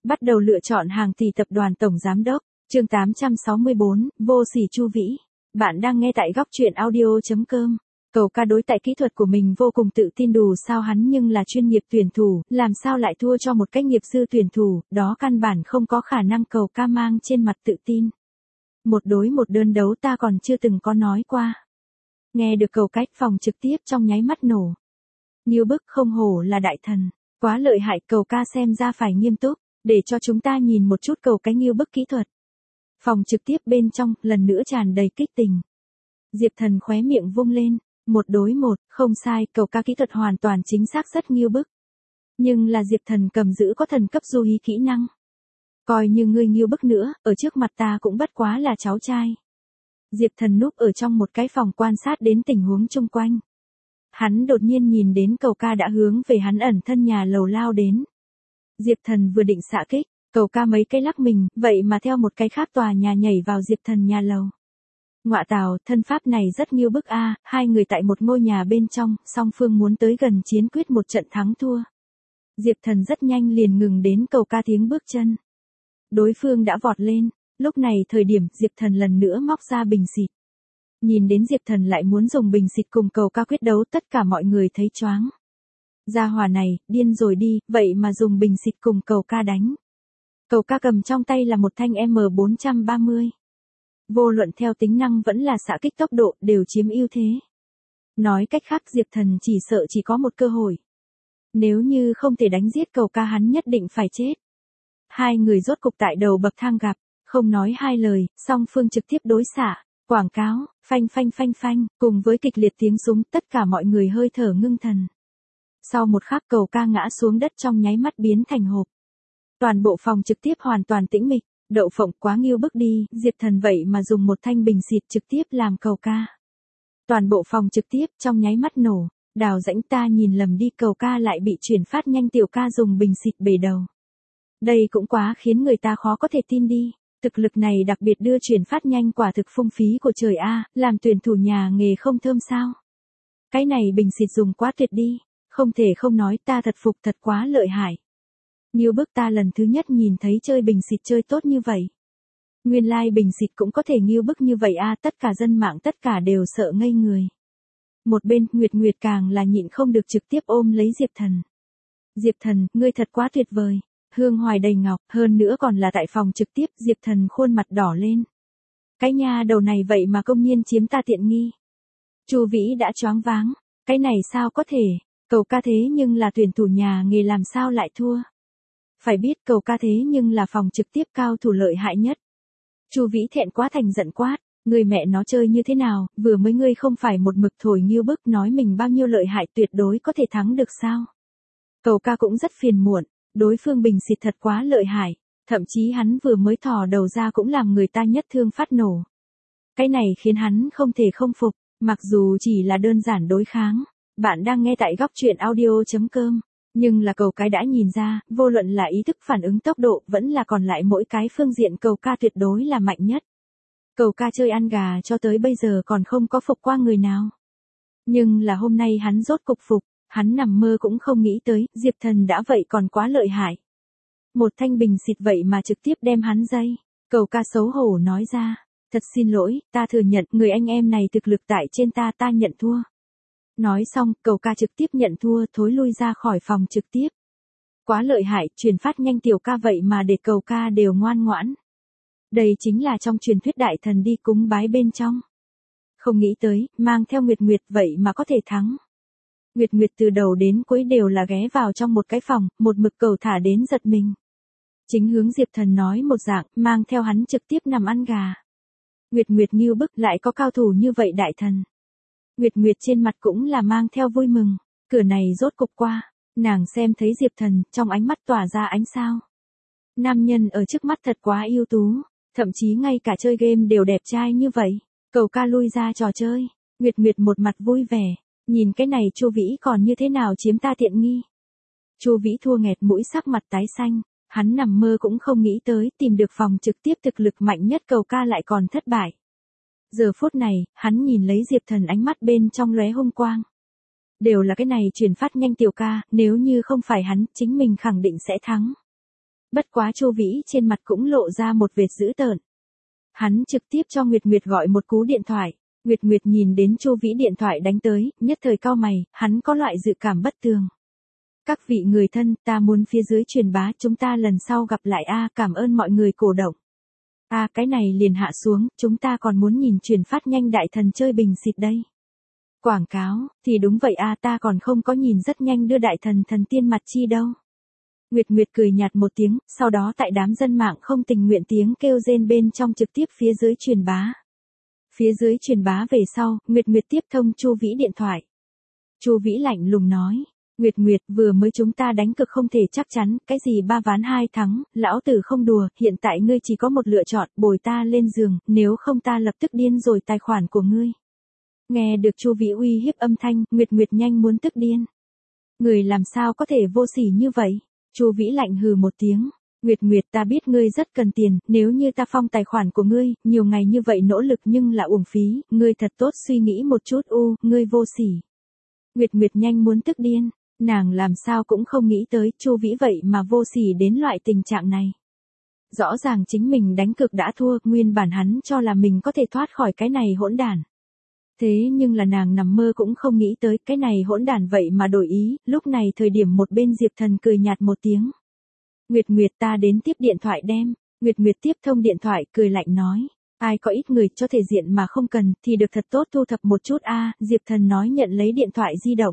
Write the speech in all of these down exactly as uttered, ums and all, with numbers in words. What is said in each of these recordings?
Bắt đầu lựa chọn hàng tỷ tập đoàn tổng giám đốc. Chương tám trăm sáu mươi bốn, vô sỉ Chu Vĩ. Bạn đang nghe tại góc truyện audio chấm com. Cầu ca đối tại kỹ thuật của mình vô cùng tự tin, đủ sao hắn nhưng là chuyên nghiệp tuyển thủ, làm sao lại thua cho một cái nghiệp dư tuyển thủ, đó căn bản không có khả năng. Cầu ca mang trên mặt tự tin. Một đối một đơn đấu ta còn chưa từng có nói qua. Nghe được cầu cách phòng trực tiếp trong nháy mắt nổ. Như bức không hổ là đại thần, quá lợi hại. Cầu ca xem ra phải nghiêm túc, để cho chúng ta nhìn một chút cầu cái như bức kỹ thuật. Phòng trực tiếp bên trong, lần nữa tràn đầy kích tình. Diệp Thần khóe miệng vung lên, một đối một, không sai, cầu ca kỹ thuật hoàn toàn chính xác rất nghiêu bức. Nhưng là Diệp Thần cầm giữ có thần cấp du hí kỹ năng. Coi như ngươi nghiêu bức nữa, ở trước mặt ta cũng bất quá là cháu trai. Diệp Thần núp ở trong một cái phòng quan sát đến tình huống chung quanh. Hắn đột nhiên nhìn đến cầu ca đã hướng về hắn ẩn thân nhà lầu lao đến. Diệp Thần vừa định xạ kích, cầu ca mấy cái lắc mình, vậy mà theo một cái khác tòa nhà nhảy vào Diệp Thần nhà lầu. Ngọa tào, thân pháp này rất nghiêu bức a, à, hai người tại một ngôi nhà bên trong, song phương muốn tới gần chiến quyết một trận thắng thua. Diệp Thần rất nhanh liền ngừng đến cầu ca tiếng bước chân. Đối phương đã vọt lên, lúc này thời điểm Diệp Thần lần nữa móc ra bình xịt. Nhìn đến Diệp Thần lại muốn dùng bình xịt cùng cầu ca quyết đấu, tất cả mọi người thấy choáng. Gia hỏa này, điên rồi đi, vậy mà dùng bình xịt cùng cầu ca đánh. Cầu ca cầm trong tay là một thanh M bốn ba mươi. Vô luận theo tính năng vẫn là xạ kích tốc độ đều chiếm ưu thế. Nói cách khác Diệp Thần chỉ sợ chỉ có một cơ hội. Nếu như không thể đánh giết cầu ca hắn nhất định phải chết. Hai người rốt cục tại đầu bậc thang gặp, không nói hai lời, song phương trực tiếp đối xạ, quảng cáo, phanh phanh phanh phanh, cùng với kịch liệt tiếng súng, tất cả mọi người hơi thở ngưng thần. Sau một khắc cầu ca ngã xuống đất trong nháy mắt biến thành hộp. Toàn bộ phòng trực tiếp hoàn toàn tĩnh mịch, đậu phộng quá nghiêu bức đi, Diệp Thần vậy mà dùng một thanh bình xịt trực tiếp làm cầu ca. Toàn bộ phòng trực tiếp trong nháy mắt nổ, đào rãnh ta nhìn lầm đi, cầu ca lại bị chuyển phát nhanh tiểu ca dùng bình xịt bể đầu. Đây cũng quá khiến người ta khó có thể tin đi, thực lực này đặc biệt đưa chuyển phát nhanh quả thực phung phí của trời a, làm tuyển thủ nhà nghề không thơm sao. Cái này bình xịt dùng quá tuyệt đi, không thể không nói ta thật phục, thật quá lợi hại. Nghiêu bức, ta lần thứ nhất nhìn thấy chơi bình xịt chơi tốt như vậy. Nguyên lai like bình xịt cũng có thể nghiêu bức như vậy a, à, tất cả dân mạng tất cả đều sợ ngây người. Một bên, Nguyệt Nguyệt càng là nhịn không được trực tiếp ôm lấy Diệp Thần. Diệp Thần, ngươi thật quá tuyệt vời. Hương hoài đầy ngọc, hơn nữa còn là tại phòng trực tiếp, Diệp Thần khuôn mặt đỏ lên. Cái nha đầu này vậy mà công nhiên chiếm ta tiện nghi. Chu Vĩ đã choáng váng, cái này sao có thể, cầu ca thế nhưng là tuyển thủ nhà nghề làm sao lại thua. Phải biết cầu ca thế nhưng là phòng trực tiếp cao thủ lợi hại nhất. Chu Vĩ thẹn quá thành giận quát, người mẹ nó chơi như thế nào, vừa mới ngươi không phải một mực thổi nghiêu bức nói mình bao nhiêu lợi hại tuyệt đối có thể thắng được sao. Cầu ca cũng rất phiền muộn, đối phương bình xịt thật quá lợi hại, thậm chí hắn vừa mới thò đầu ra cũng làm người ta nhất thương phát nổ. Cái này khiến hắn không thể không phục, mặc dù chỉ là đơn giản đối kháng. Bạn đang nghe tại góc truyện audio chấm com. Nhưng là cầu cái đã nhìn ra, vô luận là ý thức phản ứng tốc độ vẫn là còn lại mỗi cái phương diện cầu ca tuyệt đối là mạnh nhất. Cầu ca chơi ăn gà cho tới bây giờ còn không có phục qua người nào. Nhưng là hôm nay hắn rốt cục phục, hắn nằm mơ cũng không nghĩ tới, Diệp Thần đã vậy còn quá lợi hại. Một thanh bình xịt vậy mà trực tiếp đem hắn dây. Cầu ca xấu hổ nói ra, thật xin lỗi, ta thừa nhận người anh em này thực lực tại trên ta, ta nhận thua. Nói xong, cầu ca trực tiếp nhận thua, thối lui ra khỏi phòng trực tiếp. Quá lợi hại, truyền phát nhanh tiểu ca vậy mà để cầu ca đều ngoan ngoãn. Đây chính là trong truyền thuyết đại thần đi cúng bái bên trong. Không nghĩ tới, mang theo Nguyệt Nguyệt vậy mà có thể thắng. Nguyệt Nguyệt từ đầu đến cuối đều là ghé vào trong một cái phòng, một mực cầu thả đến giật mình. Chính hướng Diệp Thần nói một dạng, mang theo hắn trực tiếp nằm ăn gà. Nguyệt Nguyệt nghiêu bức, lại có cao thủ như vậy đại thần. Nguyệt Nguyệt trên mặt cũng là mang theo vui mừng, cửa này rốt cục qua, nàng xem thấy Diệp Thần, trong ánh mắt tỏa ra ánh sao. Nam nhân ở trước mắt thật quá ưu tú, thậm chí ngay cả chơi game đều đẹp trai như vậy. Cầu ca lui ra trò chơi, Nguyệt Nguyệt một mặt vui vẻ, nhìn cái này Chu Vĩ còn như thế nào chiếm ta tiện nghi. Chu Vĩ thua nghẹt mũi, sắc mặt tái xanh, hắn nằm mơ cũng không nghĩ tới tìm được phòng trực tiếp thực lực mạnh nhất cầu ca lại còn thất bại. Giờ phút này, hắn nhìn lấy Diệp Thần ánh mắt bên trong lóe hung quang. Đều là cái này truyền phát nhanh tiểu ca, nếu như không phải hắn, chính mình khẳng định sẽ thắng. Bất quá Chu Vĩ trên mặt cũng lộ ra một vệt dữ tợn. Hắn trực tiếp cho Nguyệt Nguyệt gọi một cú điện thoại. Nguyệt Nguyệt nhìn đến Chu Vĩ điện thoại đánh tới, nhất thời cau mày, hắn có loại dự cảm bất tường. Các vị người thân, ta muốn phía dưới truyền bá, chúng ta lần sau gặp lại a, cảm ơn mọi người cổ động. A, cái này liền hạ xuống, chúng ta còn muốn nhìn truyền phát nhanh đại thần chơi bình xịt đây. Quảng cáo, thì đúng vậy a, ta còn không có nhìn rất nhanh đưa đại thần thần tiên mặt chi đâu. Nguyệt Nguyệt cười nhạt một tiếng, sau đó tại đám dân mạng không tình nguyện tiếng kêu rên bên trong trực tiếp phía dưới truyền bá. Phía dưới truyền bá về sau, Nguyệt Nguyệt tiếp thông Chu Vĩ điện thoại. Chu Vĩ lạnh lùng nói, Nguyệt Nguyệt, vừa mới chúng ta đánh cực không thể chắc chắn, cái gì ba ván hai thắng, lão tử không đùa, hiện tại ngươi chỉ có một lựa chọn, bồi ta lên giường, nếu không ta lập tức điên rồi tài khoản của ngươi. Nghe được Chu Vĩ uy hiếp âm thanh, Nguyệt Nguyệt nhanh muốn tức điên. Người làm sao có thể vô sỉ như vậy? Chu Vĩ lạnh hừ một tiếng. Nguyệt Nguyệt, ta biết ngươi rất cần tiền, nếu như ta phong tài khoản của ngươi, nhiều ngày như vậy nỗ lực nhưng là uổng phí, ngươi thật tốt suy nghĩ một chút u, ngươi vô sỉ. Nguyệt Nguyệt nhanh muốn tức điên, nàng làm sao cũng không nghĩ tới Chu Vĩ vậy mà vô sỉ đến loại tình trạng này. Rõ ràng chính mình đánh cực đã thua, nguyên bản hắn cho là mình có thể thoát khỏi cái này hỗn đản. Thế nhưng là nàng nằm mơ cũng không nghĩ tới cái này hỗn đản vậy mà đổi ý, lúc này thời điểm một bên Diệp Thần cười nhạt một tiếng. Nguyệt Nguyệt, ta đến tiếp điện thoại đem. Nguyệt Nguyệt tiếp thông điện thoại cười lạnh nói. Ai có ít người cho thể diện mà không cần thì được thật tốt thu thập một chút a. Diệp Thần nói nhận lấy điện thoại di động.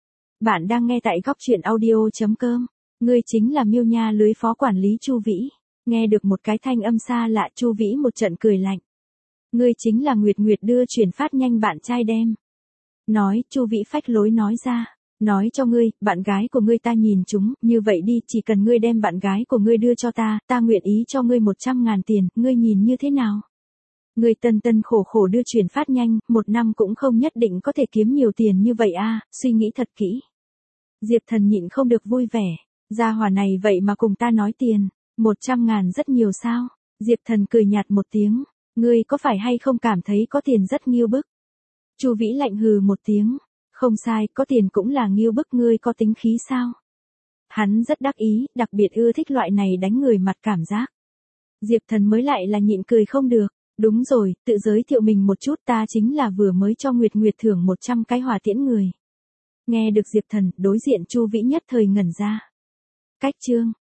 Bạn đang nghe tại góc truyện audio.com. Ngươi chính là Miêu Nha lưới phó quản lý Chu Vĩ. Nghe được một cái thanh âm xa lạ, Chu Vĩ một trận cười lạnh. Ngươi chính là Nguyệt Nguyệt đưa chuyển phát nhanh bạn trai đem. Nói, Chu Vĩ phách lối nói ra. Nói cho ngươi, bạn gái của ngươi ta nhìn chúng, như vậy đi, chỉ cần ngươi đem bạn gái của ngươi đưa cho ta, ta nguyện ý cho ngươi một trăm ngàn tiền, ngươi nhìn như thế nào? Ngươi tân tân khổ khổ đưa chuyển phát nhanh, một năm cũng không nhất định có thể kiếm nhiều tiền như vậy a, suy nghĩ thật kỹ. Diệp Thần nhịn không được vui vẻ, gia hỏa này vậy mà cùng ta nói tiền, một trăm ngàn rất nhiều sao? Diệp Thần cười nhạt một tiếng, ngươi có phải hay không cảm thấy có tiền rất nghiêu bức? Chu Vĩ lạnh hừ một tiếng. Không sai, có tiền cũng là nghiêu bức, ngươi có tính khí sao? Hắn rất đắc ý, đặc biệt ưa thích loại này đánh người mặt cảm giác. Diệp Thần mới lại là nhịn cười không được. Đúng rồi, tự giới thiệu mình một chút, ta chính là vừa mới cho Nguyệt Nguyệt thưởng một trăm cái hỏa tiễn người. Nghe được Diệp Thần, đối diện Chu Vĩ nhất thời ngẩn ra. Cách chương.